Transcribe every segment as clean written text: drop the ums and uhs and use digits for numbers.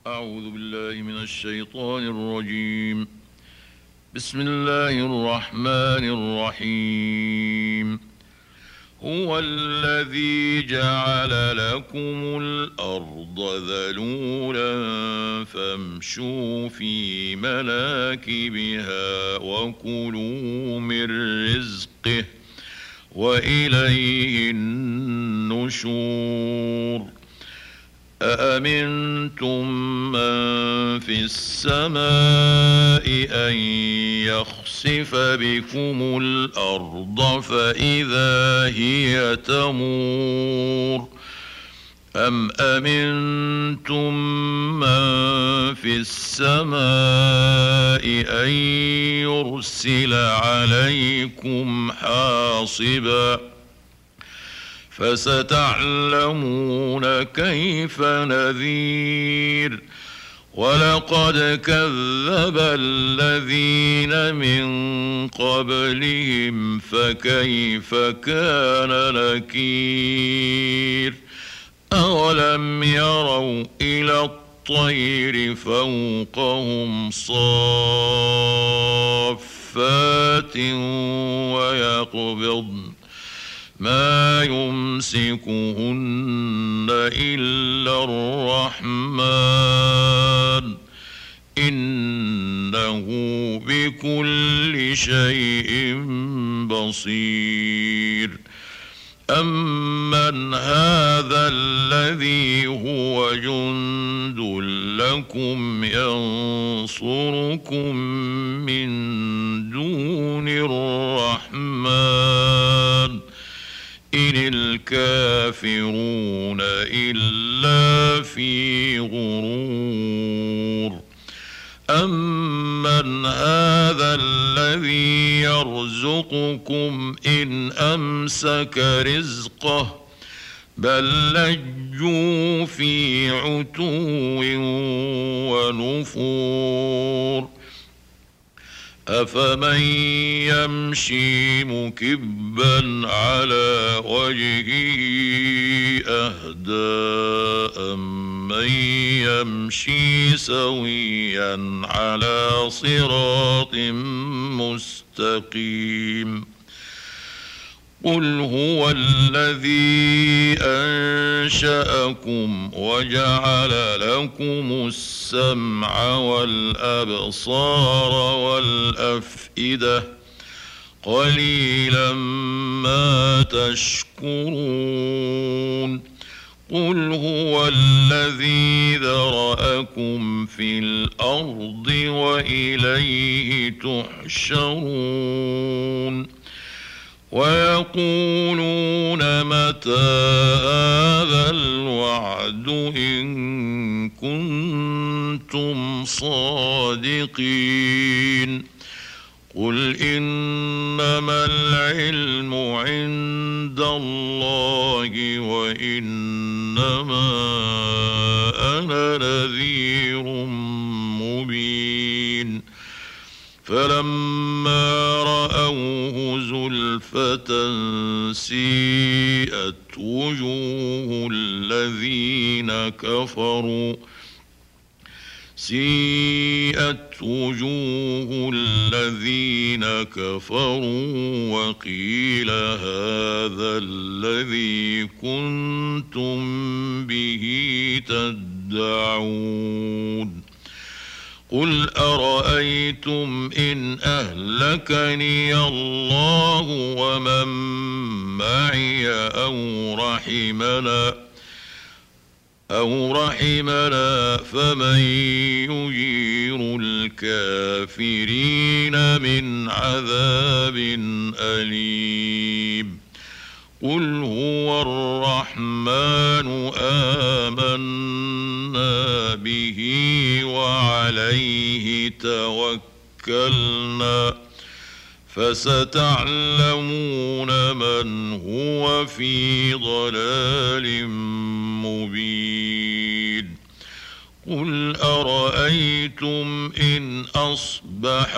أعوذ بالله من الشيطان الرجيم. بسم الله الرحمن الرحيم. هو الذي جعل لكم الأرض ذلولا فامشوا في مناكبها وكلوا من رزقه وإليه النشور. أأمنتم من في السماء أن يخسف بكم الأرض فإذا هي تمور أم أمنتم من في السماء أن يرسل عليكم حاصبا فستعلمون كيف نذير. ولقد كذب الذين من قبلهم فكيف كان نكير. أولم يروا إلى الطير فوقهم صافات ويقبضن ما يمسكهن إلا الرحمن إنه بكل شيء بصير. أمن هذا الذي هو جند لكم ينصركم من دون الرحمن إن الكافرون إلا في غرور. أمن هذا الذي يرزقكم إن أمسك رزقه بل لجوا في عتو ونفور. أفمن يمشي مكبا على وجهه أهدى أمن يمشي سويا على صراط مستقيم. قل هو الذي أنشأكم وجعل لكم السمع والأبصار والأفئدة قليلا ما تشكرون. قل هو الذي ذرأكم في الأرض وإليه تحشرون. ويقولون متى هذا الوعد إن كنتم صادقين. قل إنما العلم عند الله وإنما أنا نذير مبين. فلما رأوه زلفة سيئت وجوه الذين كفروا وقيل هذا الذي كنتم به تدعون. قل أرأيتم إن أهلكني الله ومن معي أو رحمنا فمن يجير الكافرين من عذاب أليم. قل هو الرحمن آمنا به وعليه توكلنا فستعلمون من هو في ضلال مبين. قل أرأيتم إن أصبح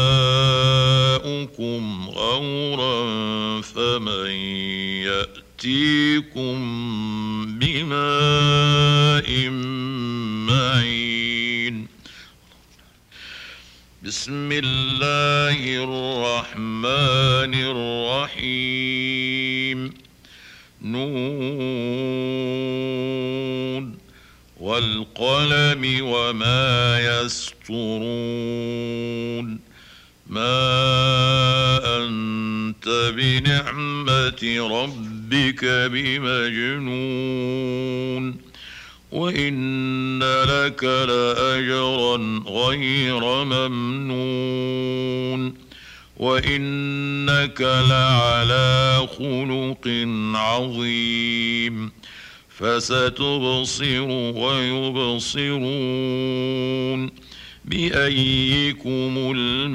ماؤكم غورا فمن يأتيكم بماء معين. بسم الله الرحمن الرحيم نون والقلم وما يسطرون ما أنت بنعمة ربك بمجنون وإن لك لأجرا غير ممنون وإنك لعلى خلق عظيم فستبصر ويبصرون بأيكم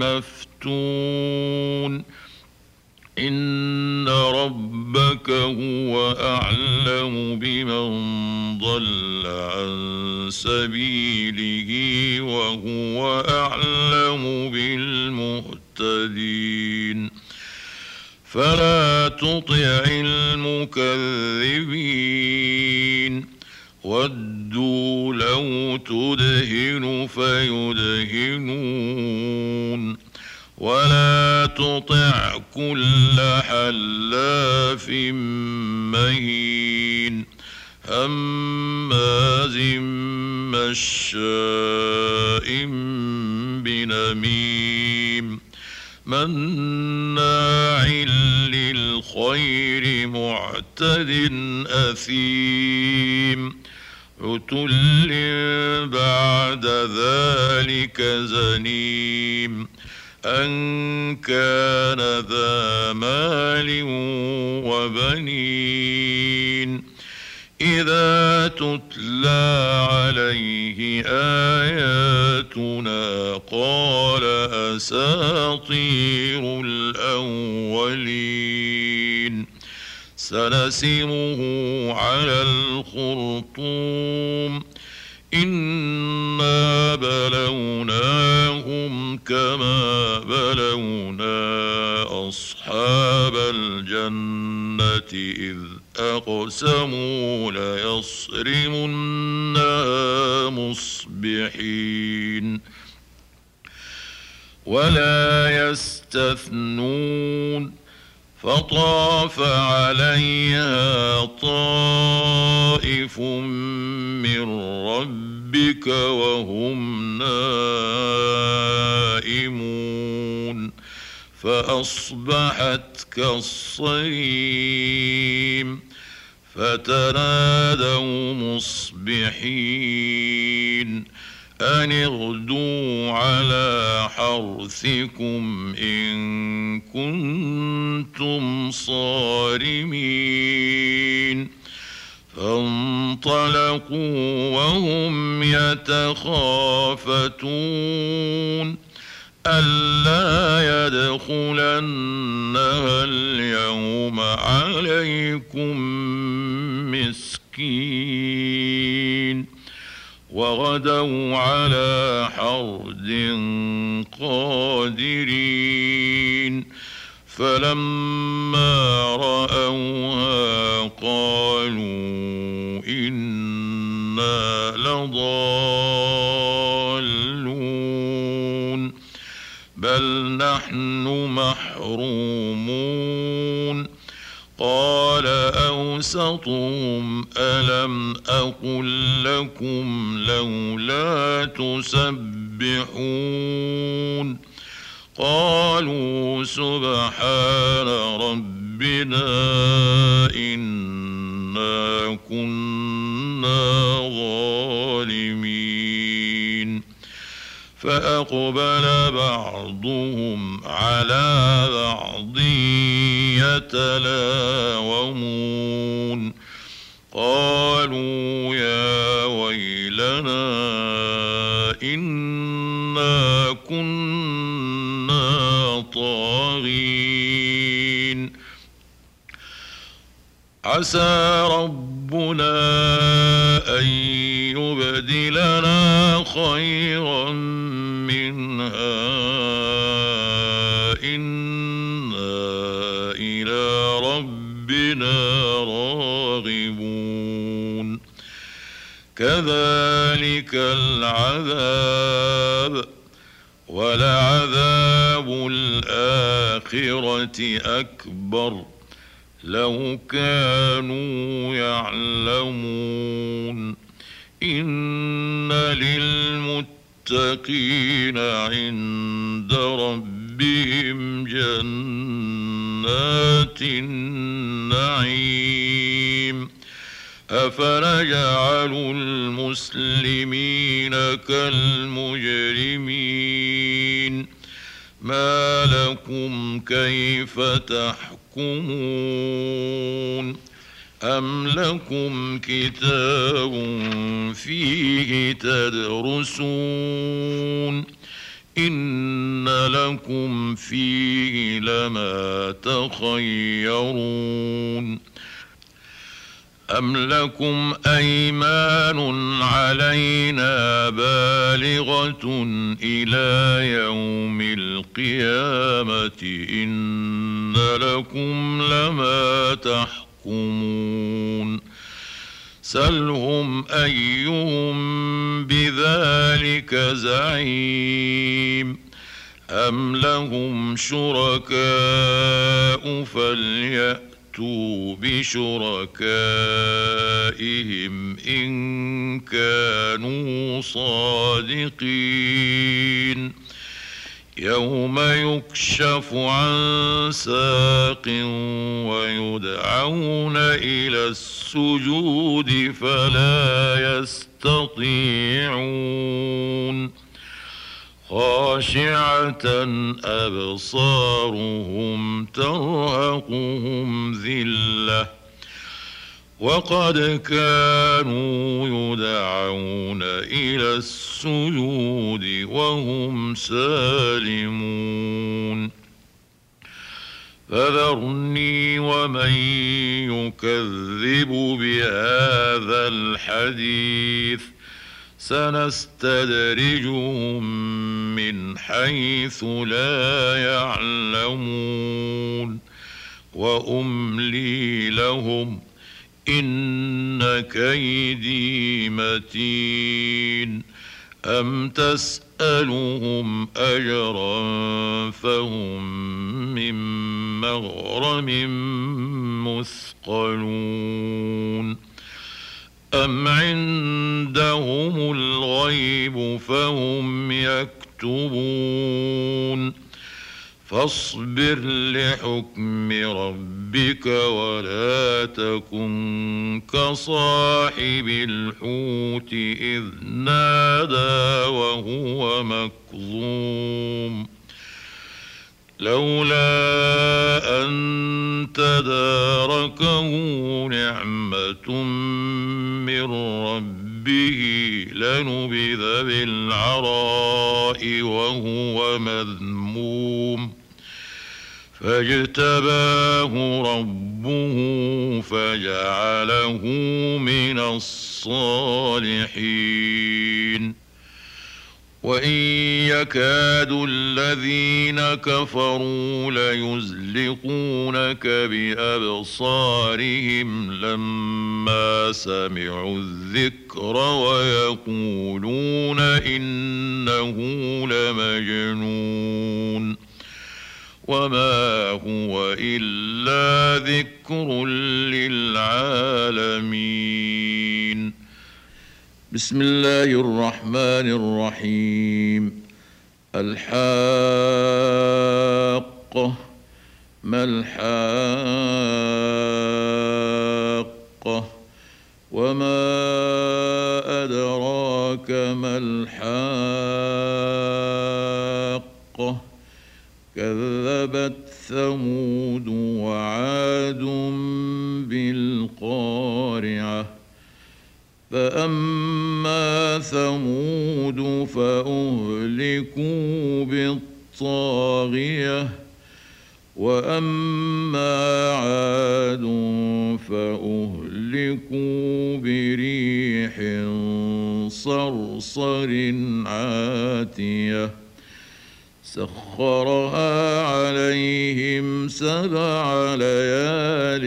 المفتون إن ربك هو أعلم بمن ضل عن سبيله وهو أعلم بالمهتدين فلا تطع المكذبين ودوا لو تدهن فيدهنون ولا تطع كل حلاف مهين هماز مشاء بنميم مناع للخير معتد أثيم عتل بعد ذلك زنيم أن كان ذا مال وبنين إذا تتلى عليه آياتنا قال أساطير الأولين سنسمه على الخرطوم إنا بلوناهم كما بلونا أصحاب الجنة إذ أقسموا ليصرمنها مصبحين ولا يستثنون فطاف عليها طائف من ربك وهم نائمون فأصبحت كالصريم فتنادوا مصبحين أن اغدوا على حرثكم إن كنتم صارمين فانطلقوا وهم يتخافتون ألا يدخلنها اليوم عليكم مسكين وغدوا على حرد قادرين فلما رأوها قالوا إنا لضالون بل نحن محرومون قال أوسطهم ألم أقل لكم لولا تسبحون قالوا سبحان ربنا إنا كنا ظالمين فأقبل بعضهم على بعض يتلاومون قالوا يا ويلنا إنا كنا طاغين عسى ربنا أن يبدلنا خيرا منها إنا إلى ربنا راغبون كذلك العذاب ولعذاب الآخرة أكبر لو كانوا يعلمون إن للمتقين عند ربهم جنات النعيم أفنجعل المسلمين كالمجرمين ما لكم كيف تحكمون أم لكم كتاب فيه تدرسون إن لكم فيه لما تخيرون أم لكم أيمان علينا بالغة إلى يوم القيامة إن لكم لما تحكمون سلهم أيهم بذلك زعيم أم لهم شركاء فليأتوا بشركائهم إن كانوا صادقين يوم يكشف عن ساق ويدعون إلى السجود فلا يستطيعون خاشعة أبصارهم ترهقهم ذلة وقد كانوا يدعون إلى السجود وهم سالمون فذرني ومن يكذب بهذا الحديث سنستدرجهم من حيث لا يعلمون وأملي لهم إن كيدي متين أم تسألهم أجرا فهم من مغرم مثقلون أم عندهم الغيب فهم يكتبون فاصبر لحكم ربك ولا تكن كصاحب الحوت إذ نادى وهو مكظوم لولا أن تداركه نعمة من ربه لنبذ بالعراء وهو مذموم فاجتباه ربه فجعله من الصالحين وإن يكاد الذين كفروا ليزلقونك بأبصارهم لما سمعوا الذكر ويقولون إنه لمجنون وما هو إلا ذكر للعالمين بسم الله الرحمن الرحيم الحاقة ما الحاقة وما أدراك ما الحاقة كذبت ثمود وعاد بالقارعة فأما ثمود فأهلكوا بالطاغية وأما عاد فأهلكوا بريح صرصر عاتية سخرها عليهم 7 ليال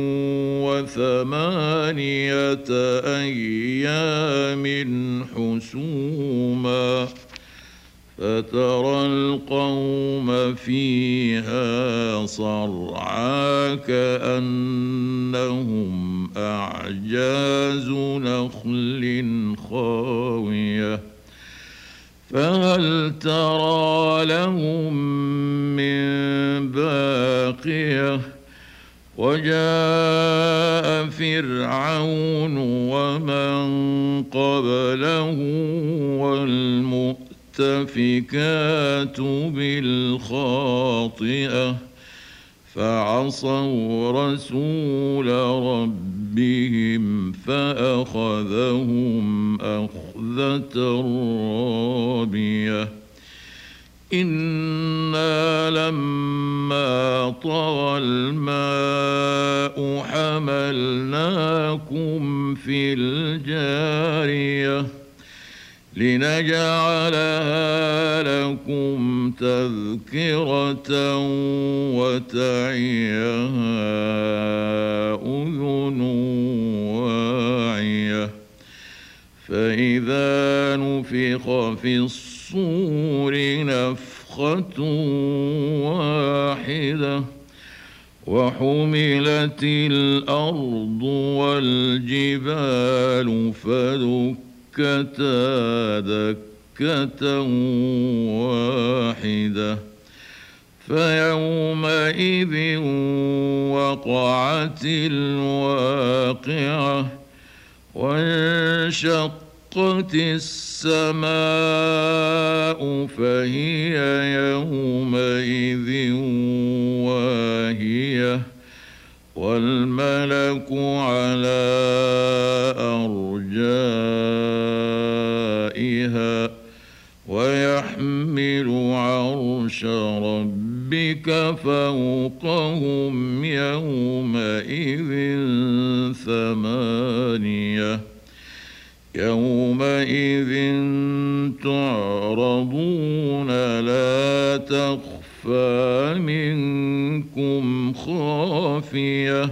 و8 أيام حسوما فترى القوم فيها صرعى كأنهم أعجاز نخل خاوية فهل ترى لهم من باقية وجاء فرعون ومن قبله والمؤتفكات بالخاطئة فعصوا رسول ربهم فأخذهم أخذة رابية إنا لما طغى الماء حملناكم في الجارية لنجعلها لكم تذكرة وتعيها أذن واعية فإذا نفخ في الصور نفخة واحدة وحملت الأرض والجبال فدكتا دكة واحدة فيومئذ وقعت الواقعة وانشقت السماء فهي يومئذ واهية والملك على أرجائها ويحمل عرش ربك فوقهم يومئذ ثمانية يومئذ تعرضون لا تخفى منكم خافية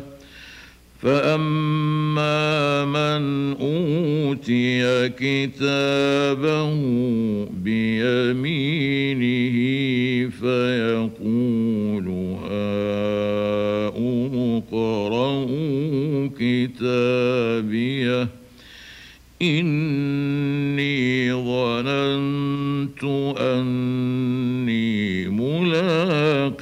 فأما من أوتي كتابه بيمينه فيقول هاؤم اقرءوا كتابيه إني ظننت أني ملاق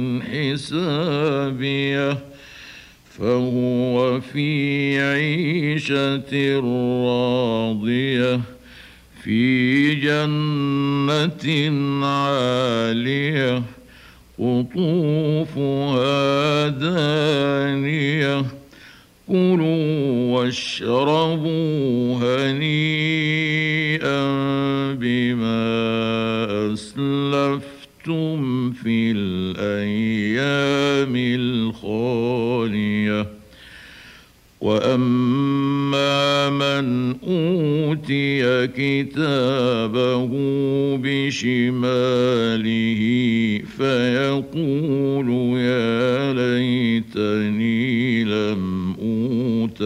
حسابيه فهو في عيشة راضية في جنة عالية قطوفها دانية كلوا واشربوا هنيئا بما أسلفتم في الأيام الخالية وأما من أوتي كتابه بشماله فيقول يا ليتني لم أوت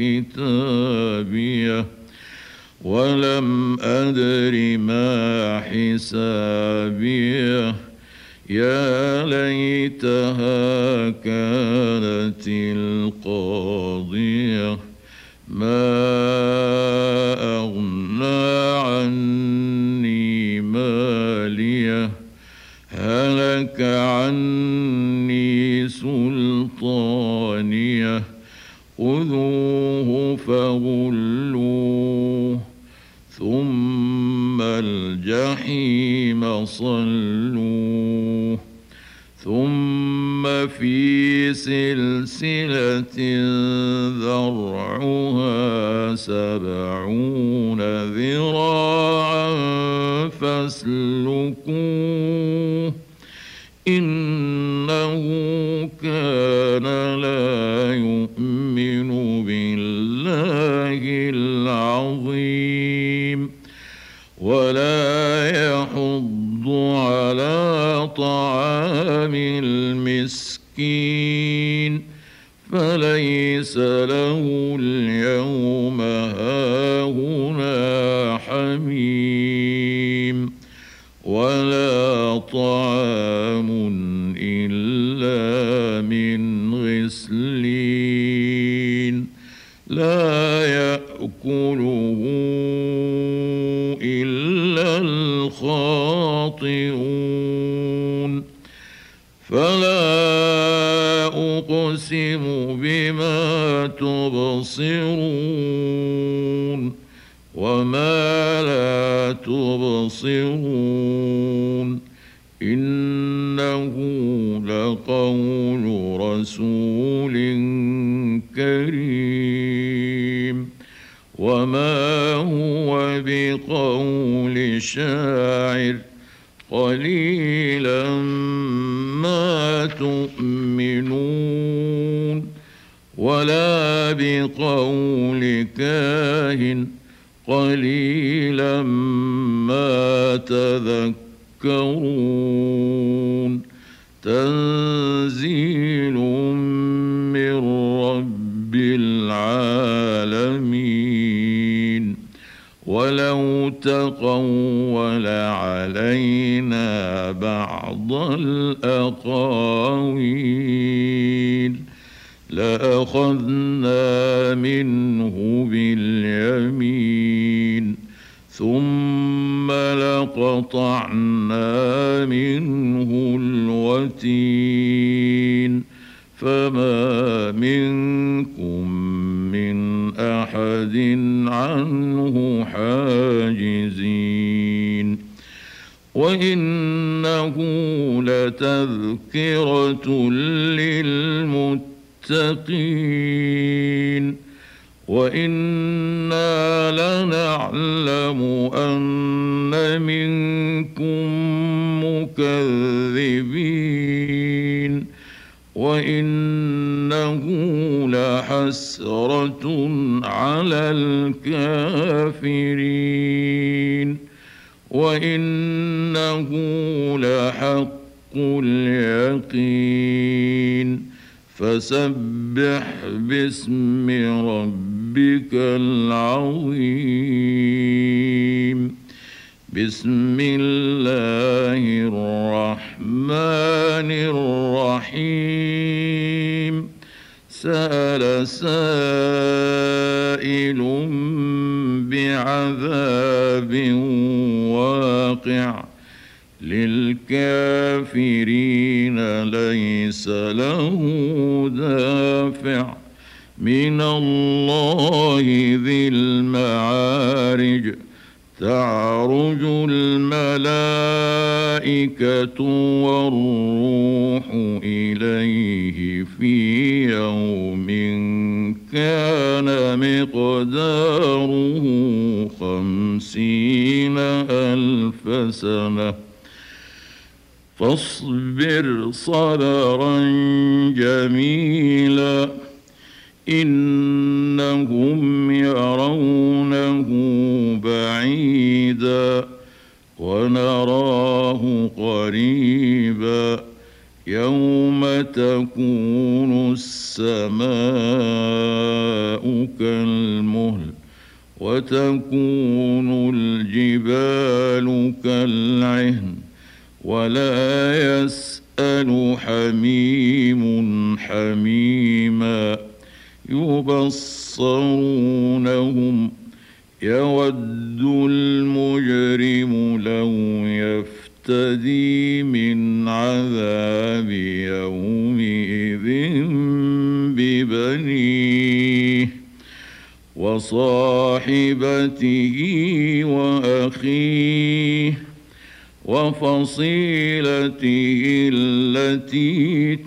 كتابيه ولم أدر ما حسابيه يا ليتها كانت القاضية ما أغنى عني ماليه هلك عني سلطانيه خذوه فغلوه ثم الجحيم صلوه ثم في سلسلة ذرعها 70 ذراعا فاسلكوه إنه كان لا يؤمن بالله العظيم ولا يحض على طعام المسكين فليس له اليوم هاهنا حميم خاطئون فلا أقسم بما تبصرون وما لا تبصرون إنه لقول رسول كريم وما هو بقول شاعر قليلا ما تؤمنون ولا بقول كاهن قليلا ما تذكرون تنزيل من رب العالمين ولو تقول علينا بعض الأقاويل لأخذنا منه باليمين ثم لقطعنا منه الوتين فما منكم من أحد عنه حاجزين وإنه لتذكرة للمتقين وإنا لنعلم أن منكم مكذبين وإنه لحسرة على الكافرين وإنه لحق اليقين فسبح باسم ربك العظيم بسم الله الرحمن الرحيم سأل سائل بعذاب واقع للكافرين ليس له دافع من الله ذي المعارج تعرج الملائكة والروح إليه في يوم كان مقداره 50,000 سنة فاصبر صبرا جميلا إنهم يرونه بعيدا ونراه قريبا يوم تكون السماء كالمهل وتكون الجبال كالعهن ولا يسأل حميم حميما يبصرونهم يود المجرم لو يفتدي من عذاب يومئذ ببنيه وصاحبته وأخيه وفصيلته التي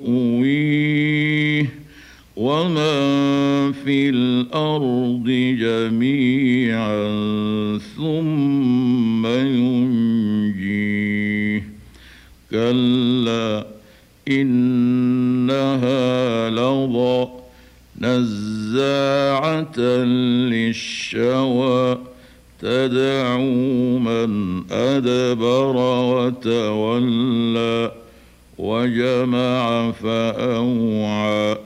تؤويه ومن في الأرض جميعا ثم ينجيه كلا إنها لظى نزاعة للشوى تدعو من أدبر وتولى وجمع فأوعى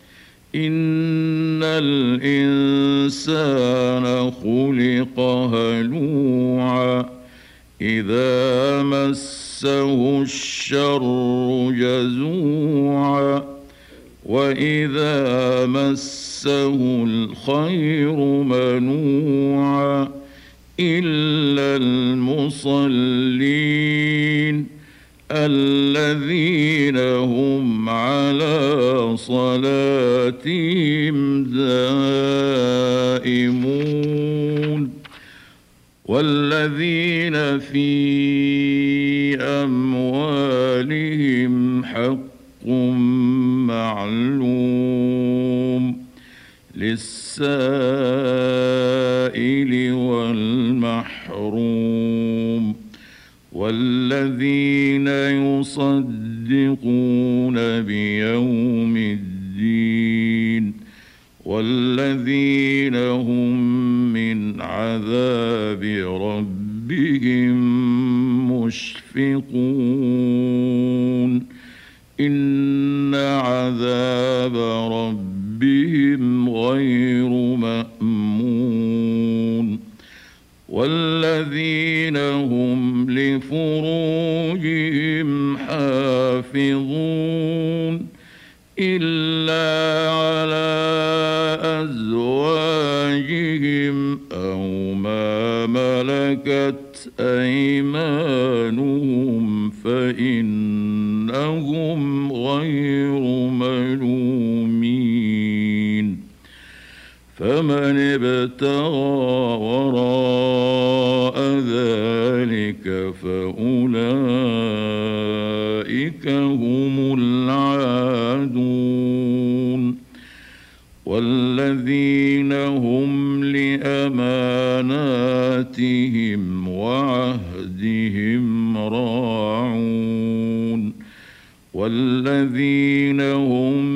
إن الإنسان خلق هلوعا إذا مسه الشر جزوعا وإذا مسه الخير منوعا إلا المصلين والذين في أموالهم حق معلوم للسائل والمحروم والذين يصدقون بيوم الدين والذين هم من عذاب ربهم مشفقون إن عذاب ربهم غير مأمون والذين هم لفروجهم حافظون إلا على أزواجهم أو ما ملكت أيمانهم فإنهم غير ملومين فمن ابتغى وراء ذلك فأولئك هم العادون والذين هم لأماناتهم وعهدهم راعون والذين هم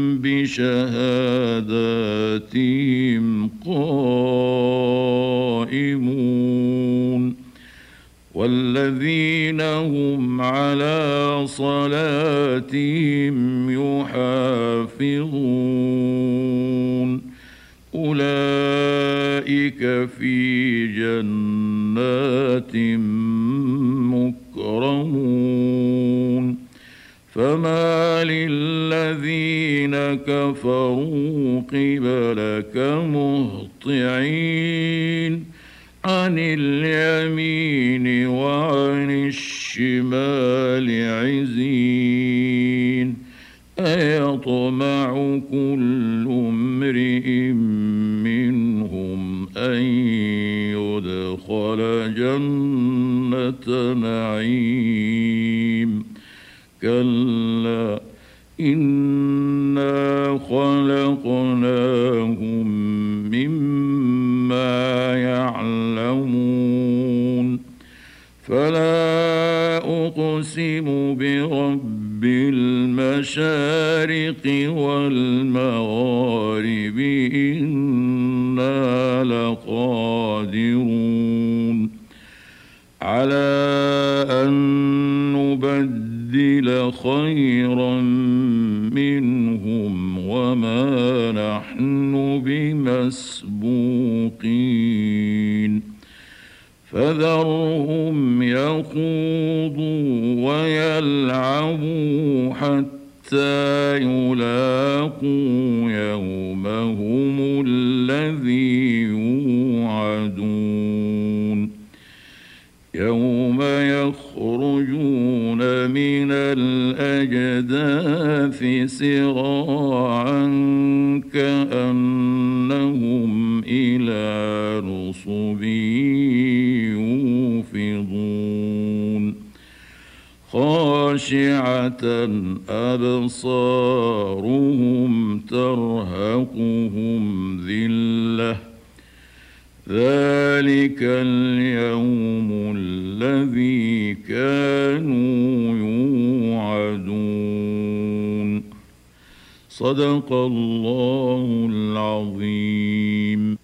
بشهاداتهم قائمون والذين هم على صلاتهم يحافظون أولئك في جنات مكرمون فما للذين كفروا قبلك مهطعين عن اليمين وعن الشمال عزين أيطمع كل امرئ منهم أن يدخل جنة نعيم كلا إنا خلقناهم مما يعلمون فلا أقسم برب المشارق والمغارب إنا لقادرون على أن نبدل خيرا منهم وما نحن بمسبوقين فذرهم يخوضوا ويلعبوا حتى يلاقوا يومهم الذي يوعدون يوم يخرجون من الأجداث سراعا كأنهم إلى نصب يوفضون خاشعة أبصارهم ترهقهم ذلة ذلك اليوم الذي كانوا يوعدون صدق الله العظيم.